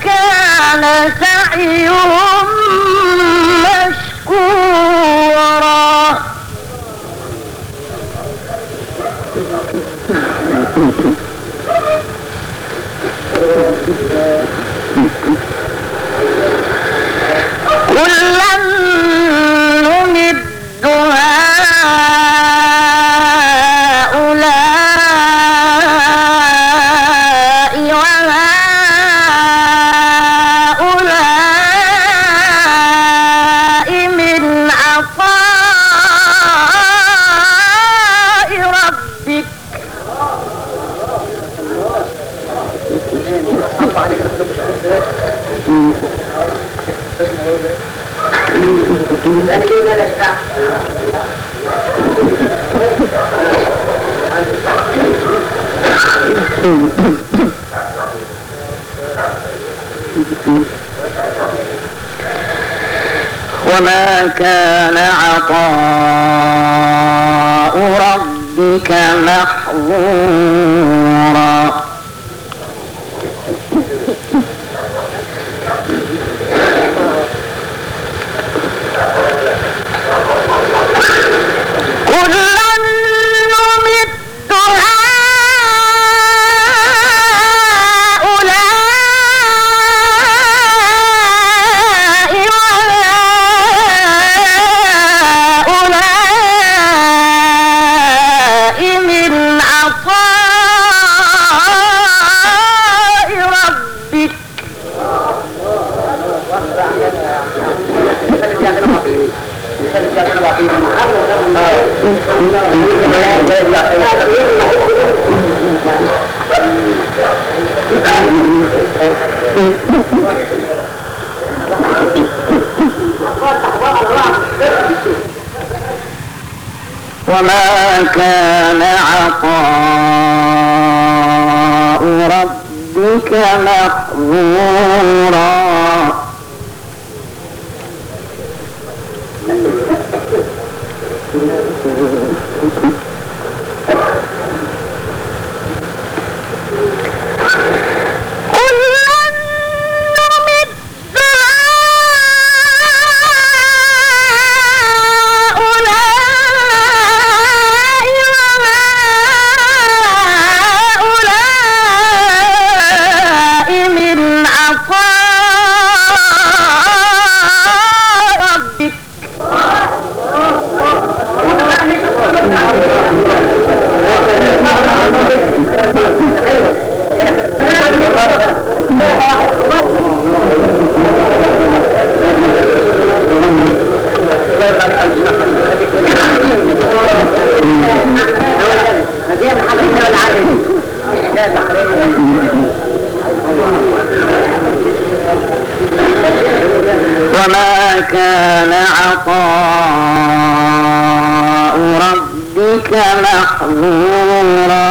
كان سعيهم مشكورا كلا نمد هؤلاء وهؤلاء من عطاء ربك وما كان عطاء ربك محظورا وما كان عطاء ربك محظورا وما كان عطاء ربك محظورا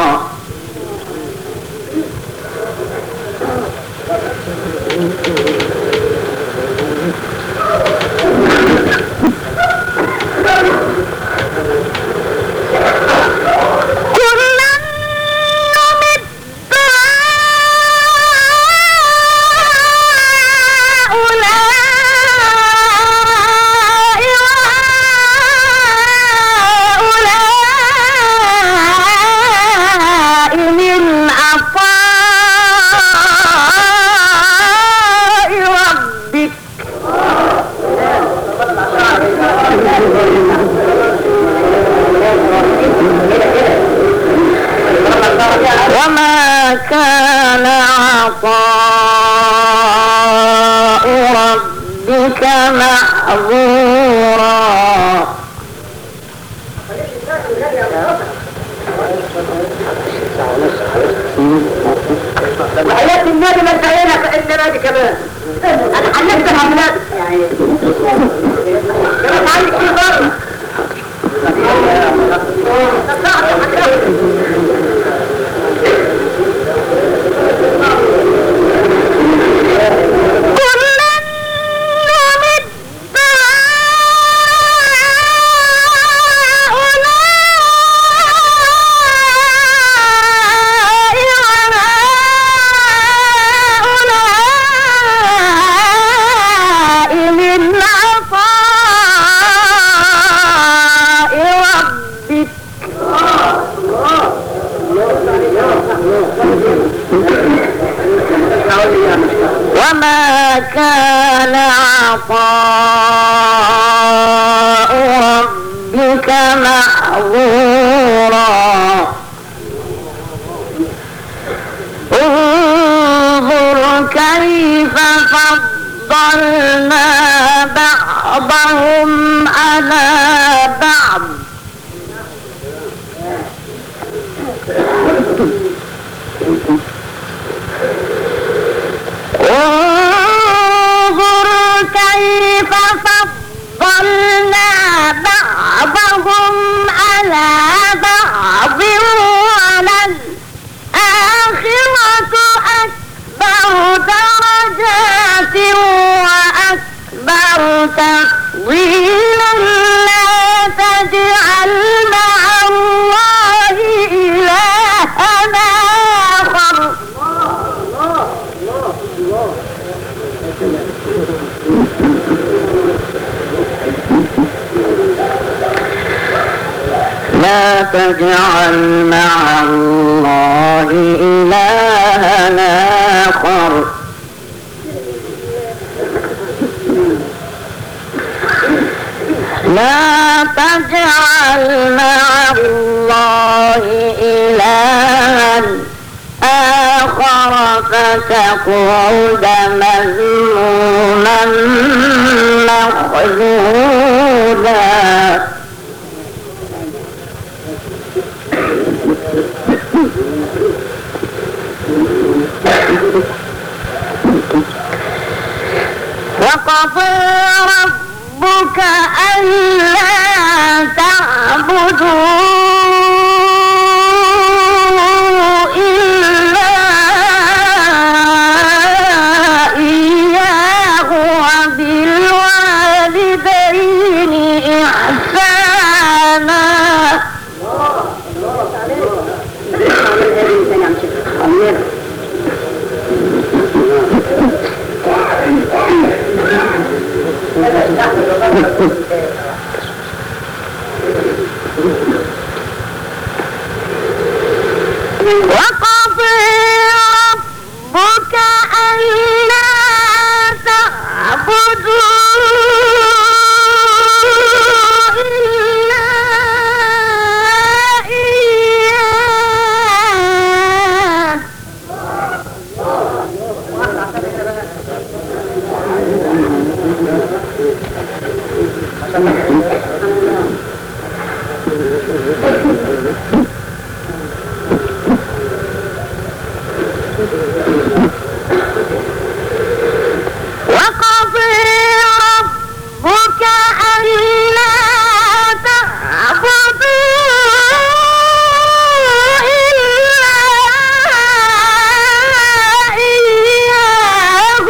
وما كان عطاء ربك محظورا حياة النادي ما انتهينا فإن نادي كمان أنا حلفت العملات يعني كمان عندك في بره وما كان عطاء ربك محظورا انظر كيف فضلنا بعضهم على بعض انظر كيف فضلنا بعضهم على بعض وللآخرة أكبر درجات وأكبر تفضيلا لا تجعل مع الله إلهنا آخر لا تجعل مع الله إلهنا آخر لا تجعل مع الله إلها آخر فتقعد مذموما مخذولا وقضى ربك ألا تعبدوا إلا إياه وبالوالدين إحسانا وقضى ربك ألا تعبدوا إلا إياه وقضى ربك ألا تعبدوا إلا إياه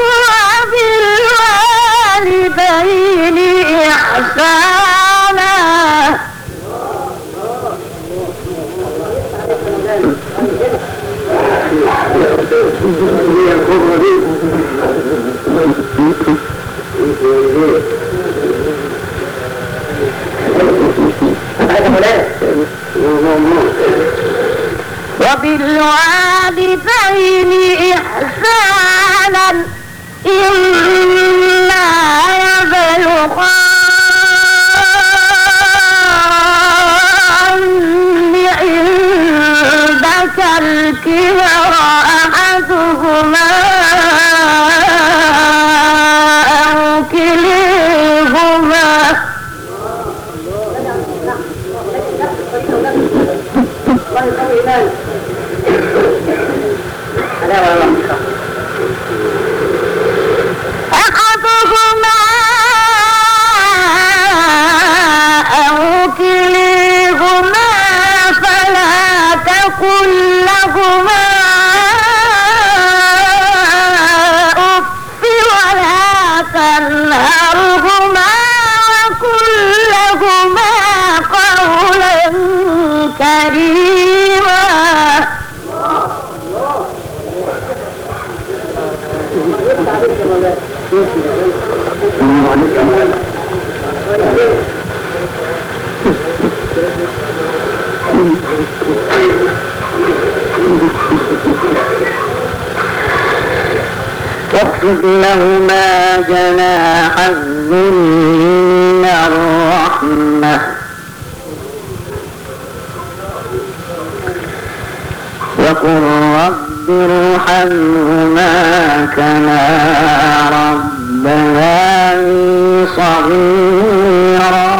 وبالوالدين إحسانا وبالوالدين إحسانا إما يبلغن عندك الكبر أحدهما أو كليهما أحدهما أو كليهما فلا تقل لهما أف ولا تنهرهما وقل لهما قولا كريما واخفض لهما جناح الذل من الرحمة وقل رب ارحمهما كما ربياني صغيرا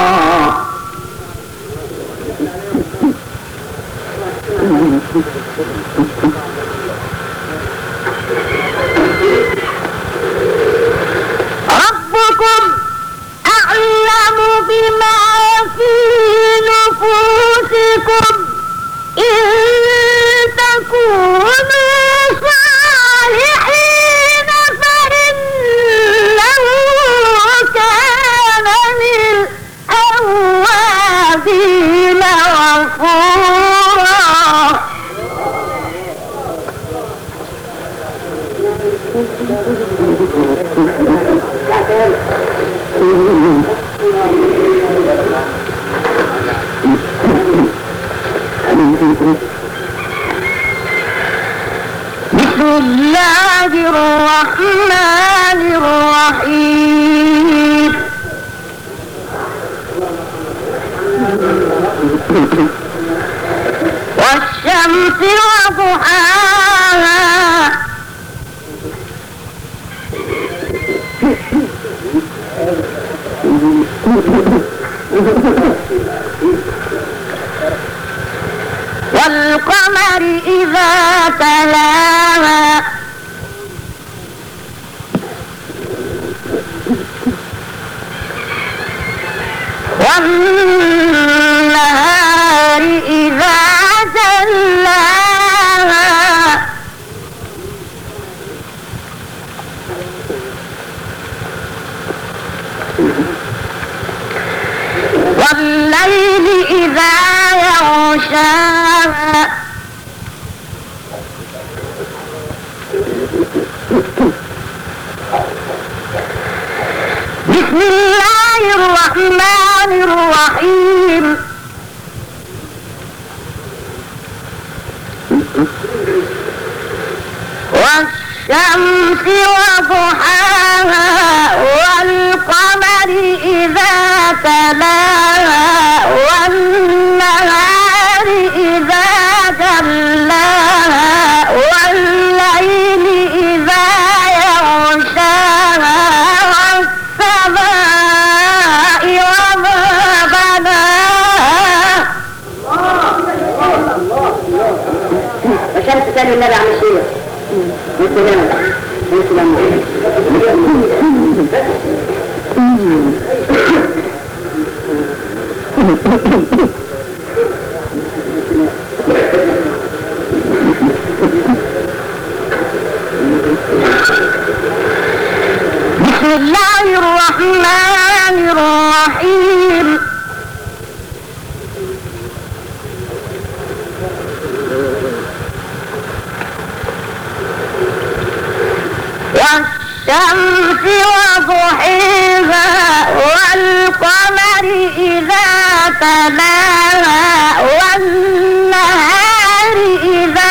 ربكم أعلم بما في نفوسكم إن تكونوا صالحين فإنه كان للأوابين غفورا بسم الله الرحمن الرحيم والشمس وضحاها والقمر إذا تلاها والنهار إذا جلاها والليل إذا يغشاها بسم الله الرحمن الرحيم والشمس وضحاها والقمر إذا تلاها والنهار إذا جلاها والليل إذا يغشاها والسماء وما بناها الشمس تاني النبي عن الشيء بسم الله الرحمن الرحيم والشمس وضحيها والقمر إذا تلاها والنهار إذا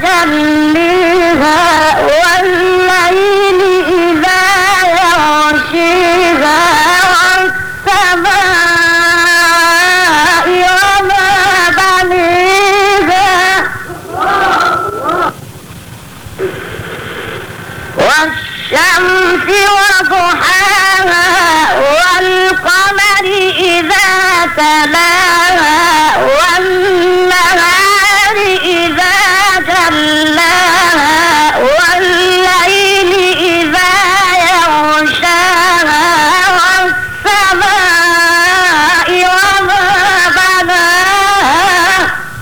جليها والليل إذا يغشيها والسماء وما بنيها والشمس وضحاها والقمر إذا تلاها والنهار إذا جلاها والليل إذا يغشاها والسماء وما بناها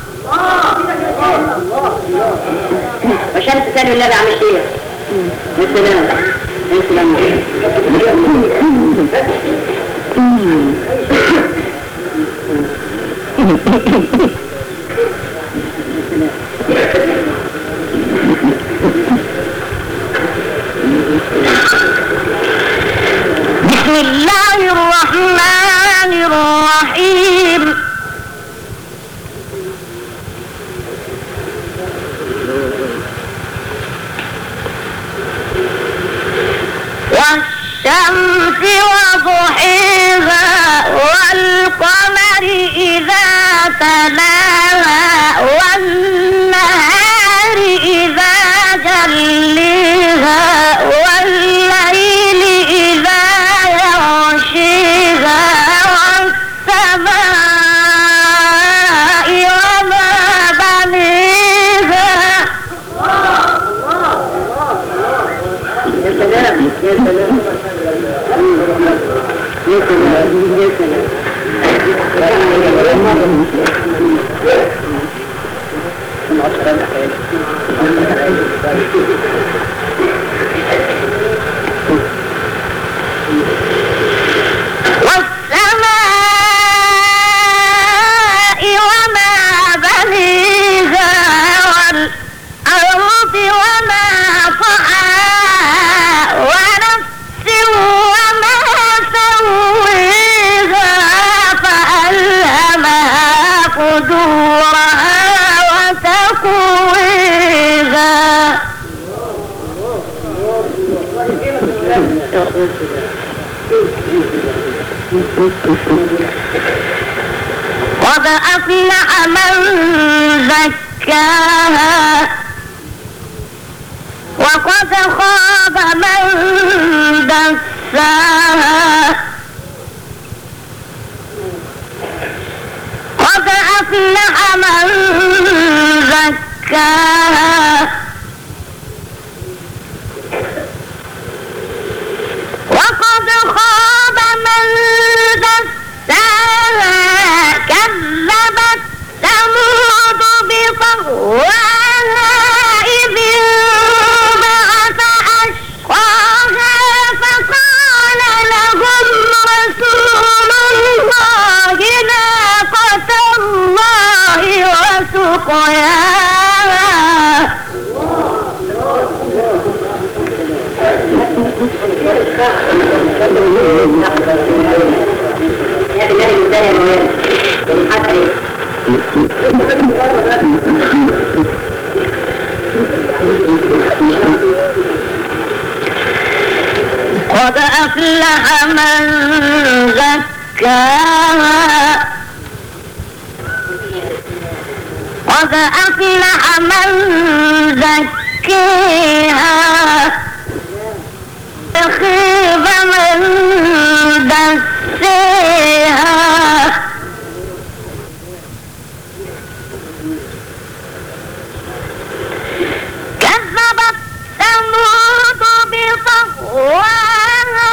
والشمس تاني النبي عن الشيء السلام السلام بسم الله الرحمن الرحيم والشمس وضحيها والقمر إذا تلاها والنهار إذا جليها والليل إذا يغشيها والسماء وما بنيها. يا سلام يا سلام يا سلام يا والسماء وما بنيها والأرض وما طحاها ونفس وما سويها فألهمها فجورها وتقويها. قد أفلح من زكاها وقد خاب من دساها. قد أفلح من زكاها وقد خاب من دساها. كذبت ثمود بطغواها إذ انبعث أشقاها فقال لهم رسول الله ناقة الله وسقياها. قد أفلح من زكاها قد أفلح من زكاها خيب من دساها. كذبت ثمود بطغواها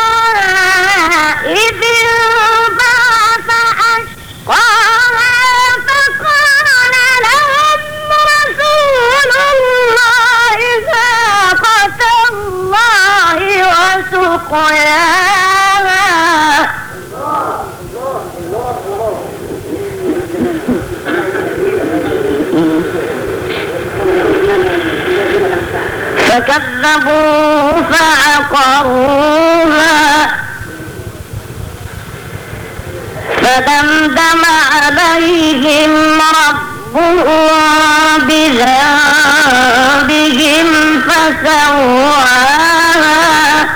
إذ انبعث أشقاها فقال لهم رسول الله ناقة الله وسقياها. فكذبوا فعقروها فدمدم عليهم ربهم بذنبهم فسواها.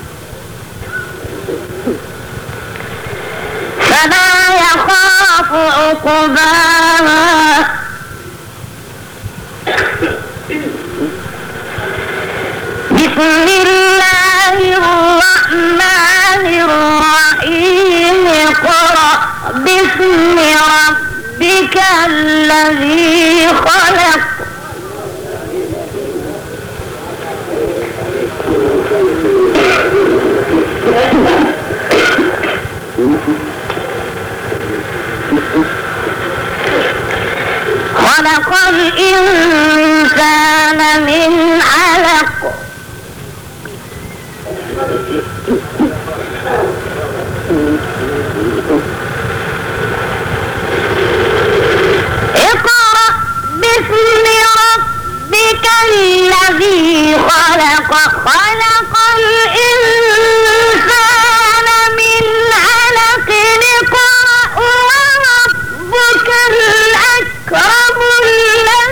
فلا يخاف عقباها. بسم الله الرحمن الرحيم. اقرأ باسم ربك الذي خلق. خلق الإنسان من علق. اقرأ باسم ربك الذي خلق. خلق الإنسان من علق. اقرأ وربك الأكرم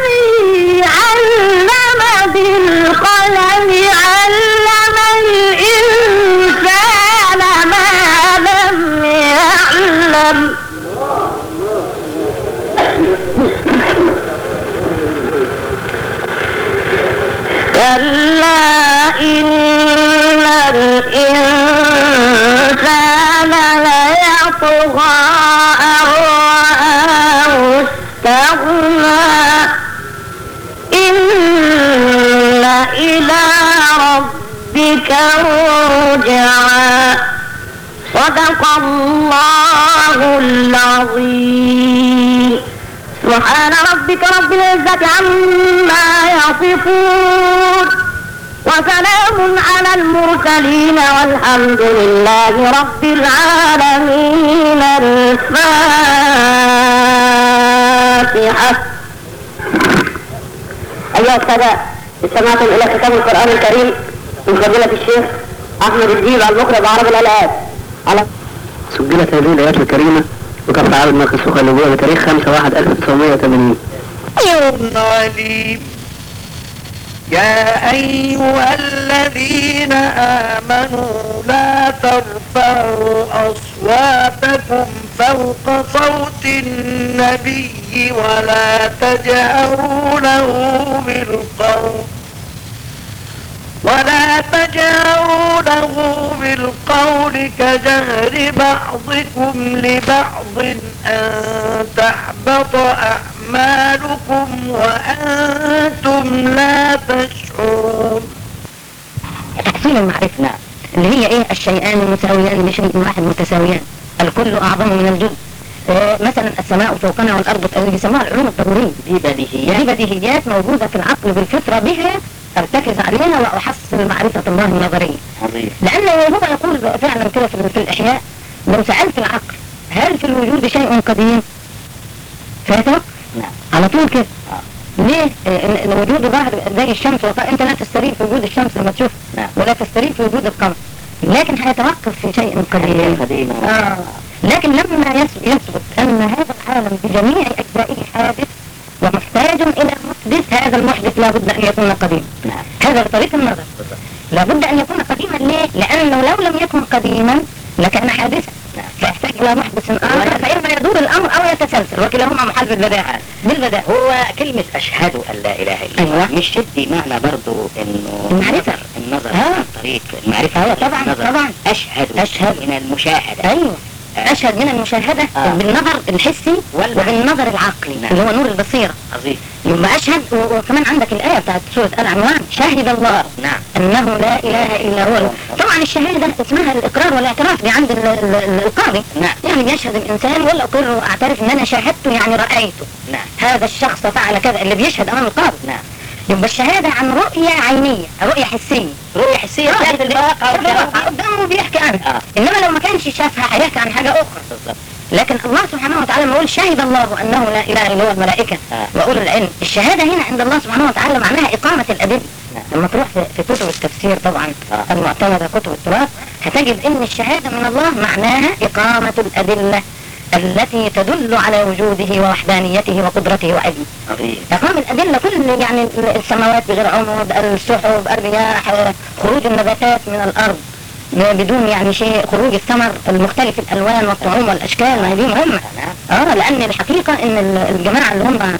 الذي علم بالقلم علم الإنسان ربك رجعا. صدق الله العظيم. سبحان ربك رب العزة عما يصفون وسلام على المرسلين والحمد لله رب العالمين. الفاتحة. أيها السادة، استمعتم إلى كتاب القرآن الكريم من فضيلة الشيخ أحمد الديب المقرب عرب الآلات. سجلت هذه الآيات الكريمة وكفى عبد مركز سوق النبوة بتاريخ 5/1/1980. يوم عليم. يا أيها الذين آمنوا لا ترفعوا أصواتكم فوق صوت النبي ولا تجهروا له بالقول كجهر بعضكم لبعض أن تحبط أعمالكم وأنتم لا تشعرون. تحصيل المعرفة اللي هي ايه؟ الشيئان المساويان لشيء واحد متساويان، الكل اعظم من الجزء. مثلا السماء فوقنا والارض اللي بيسموها العلوم الضرورية، دي بديهيات موجودة في العقل بالفطرة، بها ارتكز عليها واحصل معرفة الله النظرية. لانه هو يقول فعلا كده في الاحياء، لو سألت العقل هل في الوجود شيء قديم؟ فيتوقف على طول كده. ليه؟ وجود ظاهر زي الشمس، انت لا تستريح في وجود الشمس لما تشوف، ولا تستريح في وجود القمر، لكن هيتوقف في شيء قديم. لكن لما يثبت ان هذا العالم بجميع اجزائه حادث ومحتاج الى محدث، هذا المحدث لابد ان يكون قديما. هذا بطريقة النظر لابد ان يكون قديما. ليه؟ لانه لو لم يكن قديما لكان حادثا، فيحتاج الى محدث اخر، فاما يدور الامر او يتسلسل، وكلاهما محال بالبداء. هو كلمة أشهد أن لا إله إلا الله مش تدي معنى برضو إنه المعرفة، النظر عن طريق المعرفة. هو طبعا أشهد من المشاهدة. ايوه، أشهد من المشاهدة بالنظر الحسي وبالنظر العقلي اللي هو نور البصيرة. عظيم. يبقى أشهد. وكمان عندك الآية بتاعت سورة العنوان، شهد الله أنه لا إله إلا هو. طبعا الشهادة اسمها الإقرار والاعتراف، دي عند القاضي. يعني بيشهد الإنسان ولا أقر وأعترف إن أنا شاهدته، يعني رأيته هذا الشخص فعل كذا، اللي بيشهد أمام القاضي. يبقى الشهادة عن رؤية عينية، رؤية حسية شاف الواقع قدامه بيحكي عنها. إنما لو ما كانش شافها هيحكي عن حاجة أخرى. لكن الله سبحانه وتعالى ما يقول شهد الله أنه لا إله إلا هو الملائكة وأولو العلم. الشهادة هنا عند الله سبحانه وتعالى معناها إقامة الأدلة. لما تروح في كتب التفسير طبعا المعتمدة كتب التراث، هتجد إن الشهادة من الله معناها إقامة الأدلة التي تدل على وجوده ووحدانيته وقدرته وعلمه. إقام الأدلة كل يعني السماوات بغير عمود، السحب، الرياح، خروج النباتات من الأرض بدون يعني شيء، خروج الثمر المختلف الألوان والطعوم والأشكال، ما هي دي مهمة. لأن الحقيقة إن الجماعة اللي هم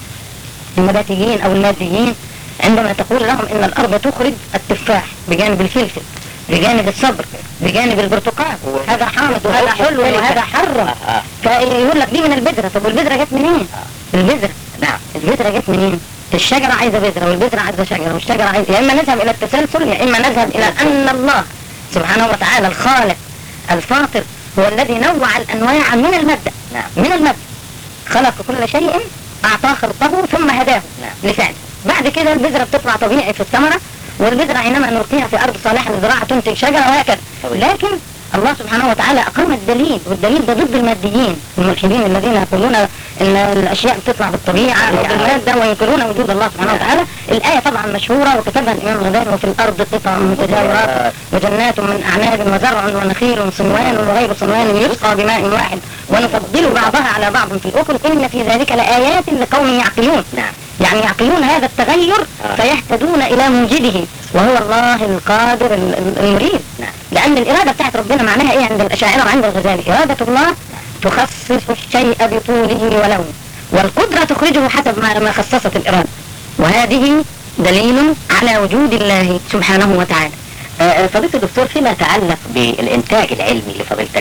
النباتيين أو الماديين عندما تقول لهم إن الأرض تخرج التفاح بجانب الفلفل بجانب الصبر بجانب البرتقال، هذا حامض وهذا حلو وهذا حر، فيقول لك دي من البذرة. طب والبذرة جت منين؟ البذرة البذرة جت منين؟ الشجرة عايزة بذرة والبذرة عايزة شجرة والشجرة عايزة، يا إما نذهب إلى التسلسل يا إما نذهب إلى أن الله سبحانه وتعالى الخالق الفاطر هو الذي نوع الأنواع من المادة. من المادة خلق كل شيء، أعطاه خلقه ثم هداه لفعله. بعد كده البذرة بتطلع طبيعي في الثمرة، والبذرة حينما نلقيها في أرض صالحة للزراعة تنتج شجرة وهكذا. لكن الله سبحانه وتعالى أقام الدليل، والدليل ده ضد الماديين الملحدين الذين يقولون إن الأشياء بتطلع بالطبيعة بالمادة وينكرون وجود الله سبحانه وتعالى. الآية طبعا مشهورة وكتبها الإمام الغزالي، وفي الأرض قطع متجاورات وجنات من أعناب وزرع ونخيل صنوان وغير صنوان يسقى بماء واحد ونفضل بعضها على بعض في الأكل إن في ذلك لآيات لقوم يعقلون. يعني يعقلون هذا التغير فيهتدون إلى موجده وهو الله القادر المريد. لأن الإرادة بتاعت ربنا معناها إيه عند الأشاعرة وعند الغزالي؟ إرادة الله تخصص الشيء بطوله ولونه، والقدرة تخرجه حسب ما خصصت الإرادة، وهذه دليل على وجود الله سبحانه وتعالى. فضيلة الدكتور، فيما يتعلق بالإنتاج العلمي لفضيلتك،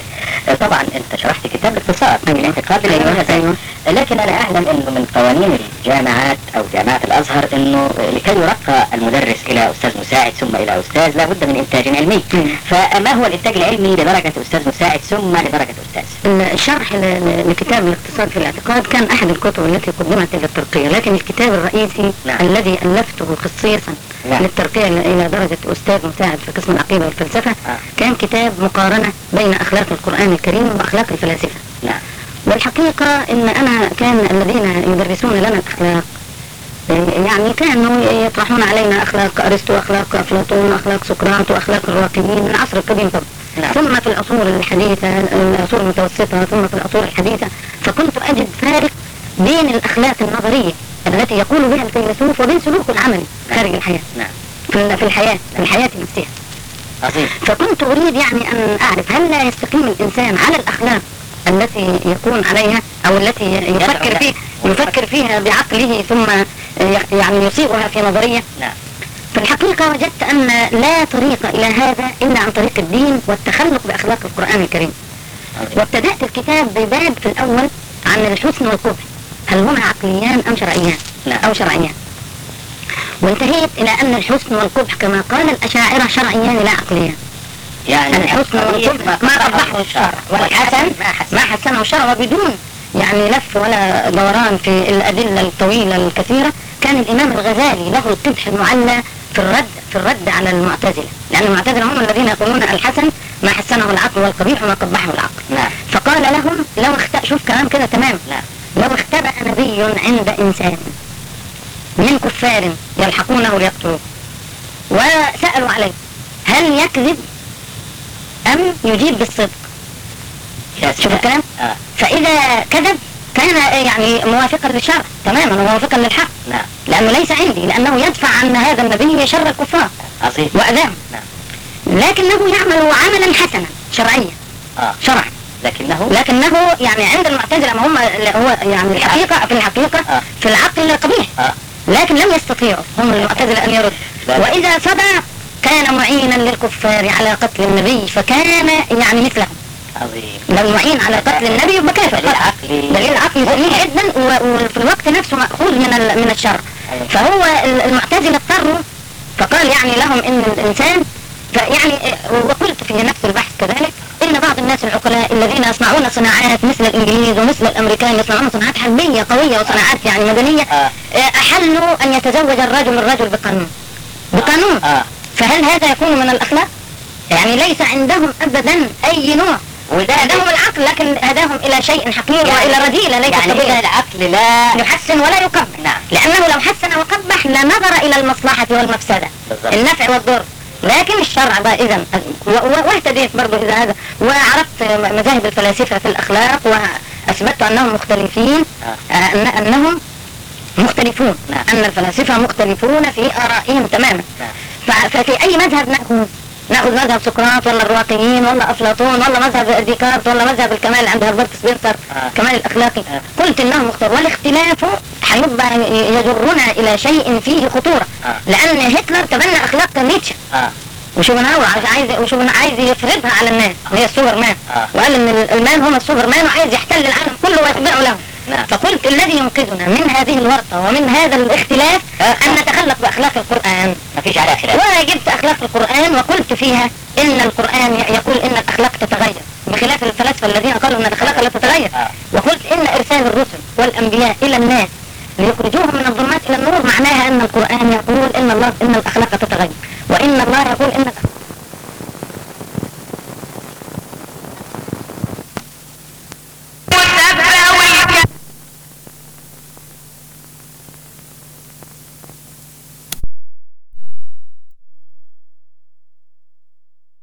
طبعا انت شرحت كتاب الاقتصاد من الاعتقاد العلمي، لكن انا اعلم انه من قوانين الجامعات او جامعات الازهر انه لكي يرقى المدرس الى استاذ مساعد ثم الى استاذ لابد من انتاج علمي. فما هو الانتاج العلمي لدرجة استاذ مساعد ثم لدرجة استاذ؟ الشرح لكتاب الاقتصاد في الاعتقاد كان احد الكتب التي قدمت الى الترقية، لكن الكتاب الرئيسي الذي الفته خصيصا للترقية الى درجة استاذ مساعد في قسم العقيدة والفلسفة كان كتاب مقارنة بين اخلاق القرآن الكريم واخلاق الفلاسفة. والحقيقة ان انا كان الذين يدرسون لنا الاخلاق يعني كانوا يطرحون علينا اخلاق ارسطو واخلاق افلاطون واخلاق سقراط واخلاق الراقيين من العصر القديم طبعا، ثم في العصور الحديثة العصور المتوسطة ثم في العصور الحديثة، فكنت اجد فارق بين الاخلاق النظرية التي يقول بها الفيلسوف وبين سلوكه العملي خارج الحياة في الحياة نفسها. فكنت اريد يعني ان اعرف هل لا يستقيم الانسان على الاخلاق التي يكون عليها او التي يفكر فيها بعقله ثم يعني يصيغها في نظرية. في الحقيقة وجدت ان لا طريق الى هذا الا عن طريق الدين والتخلق باخلاق القرآن الكريم. وابتدأت الكتاب بباب في الاول عن الحسن والقبح، هل هما عقليان ام شرعيان او شرعيان، وانتهيت الى ان الحسن والقبح كما قال الاشاعرة شرعيان لا عقليان. يعني الحسن والقبح ما قبحه الشرع، والحسن ما حسنه الشرع، وبدون يعني لف ولا دوران في الأدلة الطويلة الكثيرة. كان الإمام الغزالي له القبح المعلى في الرد على المعتزلة، لأن المعتزلة هم الذين يقولون الحسن ما حسنه العقل والقبيح ما قبحه العقل. فقال لهم شوف كلام كده تمام، لو اختبأ نبي عند إنسان من كفار يلحقونه ليقتلوه وسألوا عليه هل يكذب أم يجيب بالصدق؟ شوف الكلام. فإذا كذب كان يعني موافقا للشرع تماما وموافقا للحق، لأنه ليس عندي، لأنه يدفع عن هذا النبي شر الكفار وأذاهم، لكنه يعمل عملا حسنا شرعيا شرعا، لكنه يعني عند المعتزلة ما هم هو يعني الحقيقة في العقل قبيح، لكن لم يستطيعوا هم المعتزلة أن يردوا، وإذا صدع كان معينا للكفار على قتل النبي فكان يعني مثلهم. لو معين على قتل النبي يبقى كافر. دليل عقلي سليم جدا وفي الوقت نفسه مأخوذ من الشرع. فهو المعتزلة اضطروا فقال يعني لهم ان الانسان يعني، وقلت في نفس البحث كذلك ان بعض الناس العقلاء الذين يصنعون صناعات مثل الانجليز ومثل الامريكان يصنعون صناعات حربية قوية وصناعات يعني مدنية، احلوا ان يتزوج الرجل بقانون. فهل هذا يكون من الاخلاق؟ يعني ليس عندهم ابدا اي نوع، وهداهم العقل لكن هداهم الى شيء حقير يعني والى رذيلة ليس يعني طبيعي. العقل لا يحسن ولا يقبح، لانه لو حسن وقبح لنظر الى المصلحة والمفسدة النفع والضر، لكن الشرع بقى اذا واهتديت برضو اذا هذا وعرفت مذاهب الفلاسفة في الاخلاق واثبتت انهم مختلفين، انهم مختلفون، ان الفلاسفة مختلفون في ارائهم تماما. ففي اي مذهب نأخذ مذهب سقراط ولا الرواقيين ولا أفلاطون ولا مذهب ديكارت ولا مذهب الكمال عند هربرت سبنسر كمال الأخلاقي، قلت إنهم مختلف، والاختلاف هيبقى يجرنا إلى شيء فيه خطورة، لأن هتلر تبنى أخلاق نيتشه وشوبنهاور عايز يفرضها على الناس، هي السوبر مان، وقال إن المان هم السوبر مان وعايز يحتل العالم كله ويتبعه له. فقلت الذي ينقذنا من هذه الورطة ومن هذا الاختلاف أن نتخلق بأخلاق القرآن، مفيش على خلاف. وجبت أخلاق القرآن وقلت فيها إن القرآن يقول إن الأخلاق تتغير بخلاف الفلاسفة الذين قالوا إن الأخلاق لا تتغير، وقلت إن إرسال الرسل والأنبياء إلى الناس ليخرجوهم